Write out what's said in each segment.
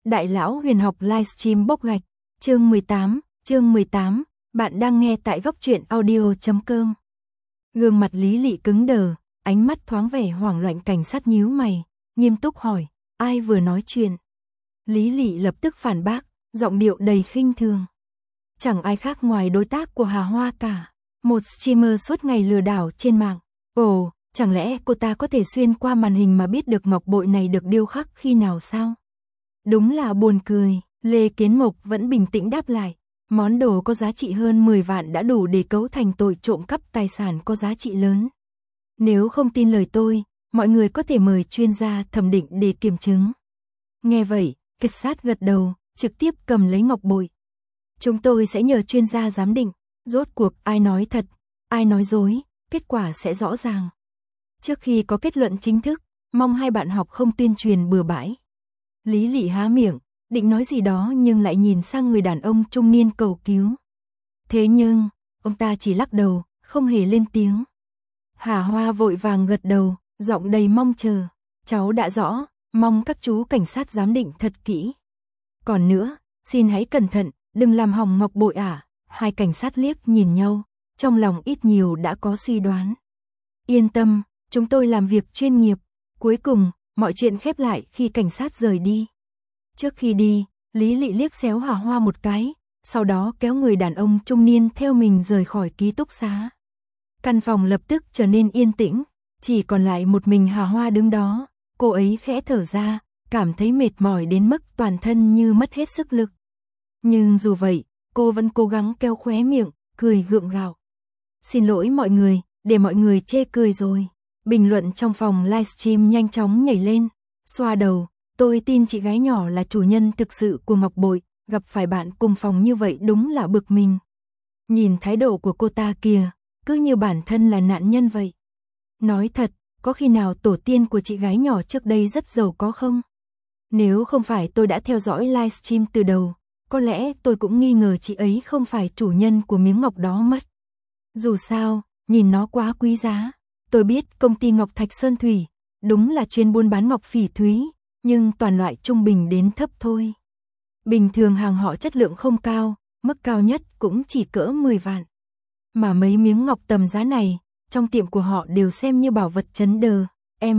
Đại lão huyền học livestream bốc gạch, chương 18, bạn đang nghe tại góc truyện audio.com. Gương mặt Lý Lị cứng đờ, ánh mắt thoáng vẻ hoảng loạn, cảnh sát nhíu mày, nghiêm túc hỏi, ai vừa nói chuyện? Lý Lị lập tức phản bác, giọng điệu đầy khinh thường. Chẳng ai khác ngoài đối tác của Hà Hoa cả, một streamer suốt ngày lừa đảo trên mạng. Ồ, chẳng lẽ cô ta có thể xuyên qua màn hình mà biết được ngọc bội này được điêu khắc khi nào sao? Đúng là buồn cười, Lê Kiến Mộc vẫn bình tĩnh đáp lại. Món đồ có giá trị hơn 10 vạn đã đủ để cấu thành tội trộm cắp tài sản có giá trị lớn. Nếu không tin lời tôi, mọi người có thể mời chuyên gia thẩm định để kiểm chứng. Nghe vậy, cảnh sát gật đầu, trực tiếp cầm lấy ngọc bội. Chúng tôi sẽ nhờ chuyên gia giám định, rốt cuộc ai nói thật, ai nói dối, kết quả sẽ rõ ràng. Trước khi có kết luận chính thức, mong hai bạn học không tuyên truyền bừa bãi. Lý Lị há miệng, định nói gì đó nhưng lại nhìn sang người đàn ông trung niên cầu cứu. Thế nhưng, ông ta chỉ lắc đầu, không hề lên tiếng. Hà Hoa vội vàng gật đầu, giọng đầy mong chờ. Cháu đã rõ, mong các chú cảnh sát giám định thật kỹ. Còn nữa, xin hãy cẩn thận, đừng làm hỏng ngọc bội à. Hai cảnh sát liếc nhìn nhau, trong lòng ít nhiều đã có suy đoán. Yên tâm, chúng tôi làm việc chuyên nghiệp. Cuối cùng, mọi chuyện khép lại khi cảnh sát rời đi. Trước khi đi, Lý Lị liếc xéo Hà Hoa một cái, sau đó kéo người đàn ông trung niên theo mình rời khỏi ký túc xá. Căn phòng lập tức trở nên yên tĩnh, chỉ còn lại một mình Hà Hoa đứng đó. Cô ấy khẽ thở ra, cảm thấy mệt mỏi đến mức toàn thân như mất hết sức lực. Nhưng dù vậy, cô vẫn cố gắng keo khóe miệng, cười gượng gạo. Xin lỗi mọi người, để mọi người chê cười rồi. Bình luận trong phòng livestream nhanh chóng nhảy lên, xoa đầu, tôi tin chị gái nhỏ là chủ nhân thực sự của ngọc bội, gặp phải bạn cùng phòng như vậy đúng là bực mình. Nhìn thái độ của cô ta kìa, cứ như bản thân là nạn nhân vậy. Nói thật, có khi nào tổ tiên của chị gái nhỏ trước đây rất giàu có không? Nếu không phải tôi đã theo dõi livestream từ đầu, có lẽ tôi cũng nghi ngờ chị ấy không phải chủ nhân của miếng ngọc đó mất. Dù sao, nhìn nó quá quý giá. Tôi biết công ty Ngọc Thạch Sơn Thủy, đúng là chuyên buôn bán ngọc phỉ thúy, nhưng toàn loại trung bình đến thấp thôi. Bình thường hàng họ chất lượng không cao, mức cao nhất cũng chỉ cỡ 10 vạn. Mà mấy miếng ngọc tầm giá này, trong tiệm của họ đều xem như bảo vật chấn đờ,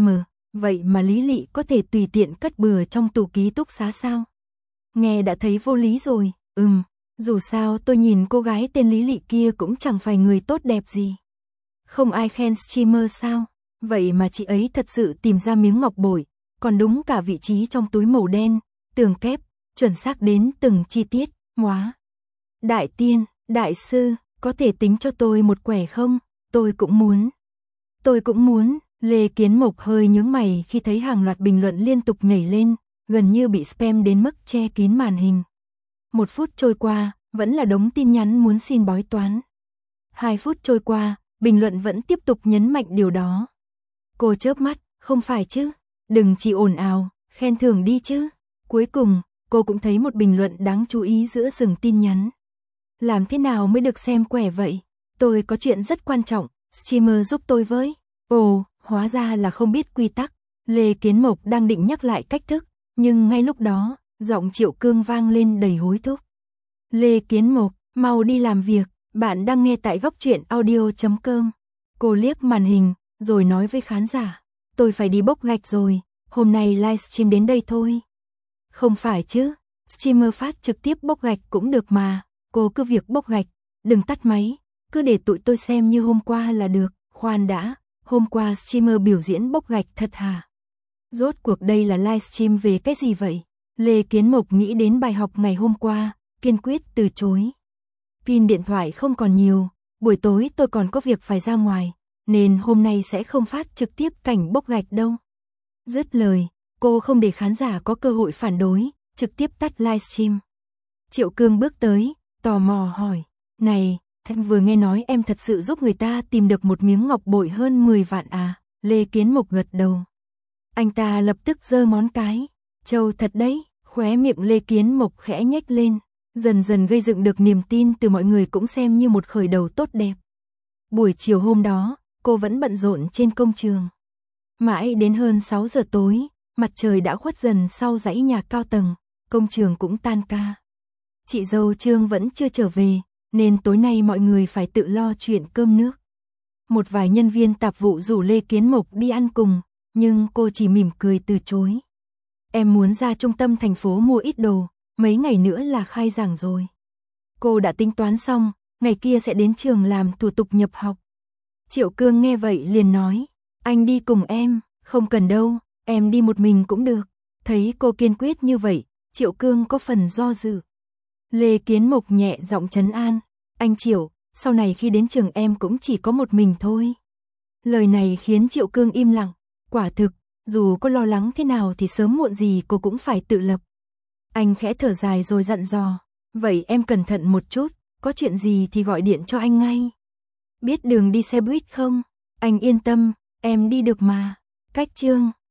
vậy mà Lý Lị có thể tùy tiện cất bừa trong tủ ký túc xá sao? Nghe đã thấy vô lý rồi, dù sao tôi nhìn cô gái tên Lý Lị kia cũng chẳng phải người tốt đẹp gì. Không ai khen streamer sao? Vậy mà chị ấy thật sự tìm ra miếng ngọc bội, còn đúng cả vị trí trong túi màu đen, tường kép, chuẩn xác đến từng chi tiết, móa. Đại tiên, đại sư, có thể tính cho tôi một quẻ không? Tôi cũng muốn, Lê Kiến Mộc hơi nhướng mày khi thấy hàng loạt bình luận liên tục nhảy lên, gần như bị spam đến mức che kín màn hình. 1 phút trôi qua, vẫn là đống tin nhắn muốn xin bói toán. 2 phút trôi qua, bình luận vẫn tiếp tục nhấn mạnh điều đó. Cô chớp mắt, không phải chứ, đừng chỉ ồn ào, khen thưởng đi chứ. Cuối cùng, cô cũng thấy một bình luận đáng chú ý giữa rừng tin nhắn. Làm thế nào mới được xem quẻ vậy? Tôi có chuyện rất quan trọng, streamer giúp tôi với. Ồ, hóa ra là không biết quy tắc. Lê Kiến Mộc đang định nhắc lại cách thức, nhưng ngay lúc đó, giọng Triệu Cương vang lên đầy hối thúc. Lê Kiến Mộc, mau đi làm việc, bạn đang nghe tại góc truyện audio.com. Cô liếc màn hình, rồi nói với khán giả, tôi phải đi bốc gạch rồi, hôm nay livestream đến đây thôi. Không phải chứ, streamer phát trực tiếp bốc gạch cũng được mà, cô cứ việc bốc gạch, đừng tắt máy, cứ để tụi tôi xem như hôm qua là được. Khoan đã, hôm qua streamer biểu diễn bốc gạch thật hả? Rốt cuộc đây là livestream về cái gì vậy? Lê Kiến Mộc nghĩ đến bài học ngày hôm qua, kiên quyết từ chối. Pin điện thoại không còn nhiều, buổi tối tôi còn có việc phải ra ngoài, nên hôm nay sẽ không phát trực tiếp cảnh bốc gạch đâu. Dứt lời, cô không để khán giả có cơ hội phản đối, trực tiếp tắt livestream. Triệu Cương bước tới, tò mò hỏi, này, anh vừa nghe nói em thật sự giúp người ta tìm được một miếng ngọc bội hơn 10 vạn à? Lê Kiến Mộc gật đầu. Anh ta lập tức giơ ngón cái, trâu thật đấy, khóe miệng Lê Kiến Mộc khẽ nhếch lên. Dần dần gây dựng được niềm tin từ mọi người cũng xem như một khởi đầu tốt đẹp. Buổi chiều hôm đó, cô vẫn bận rộn trên công trường. Mãi đến hơn 6 giờ tối, mặt trời đã khuất dần sau dãy nhà cao tầng, công trường cũng tan ca. Chị dâu Trương vẫn chưa trở về, nên tối nay mọi người phải tự lo chuyện cơm nước. Một vài nhân viên tạp vụ rủ Lê Kiến Mộc đi ăn cùng, nhưng cô chỉ mỉm cười từ chối. Em muốn ra trung tâm thành phố mua ít đồ, mấy ngày nữa là khai giảng rồi. Cô đã tính toán xong, ngày kia sẽ đến trường làm thủ tục nhập học. Triệu Cương nghe vậy liền nói, anh đi cùng em, không cần đâu, em đi một mình cũng được. Thấy cô kiên quyết như vậy, Triệu Cương có phần do dự. Lê Kiến Mộc nhẹ giọng trấn an, anh Triệu, sau này khi đến trường em cũng chỉ có một mình thôi. Lời này khiến Triệu Cương im lặng, quả thực, dù có lo lắng thế nào thì sớm muộn gì cô cũng phải tự lập. Anh khẽ thở dài rồi dặn dò, vậy em cẩn thận một chút, có chuyện gì thì gọi điện cho anh ngay. Biết đường đi xe buýt không? Anh yên tâm, em đi được mà. Cách Trương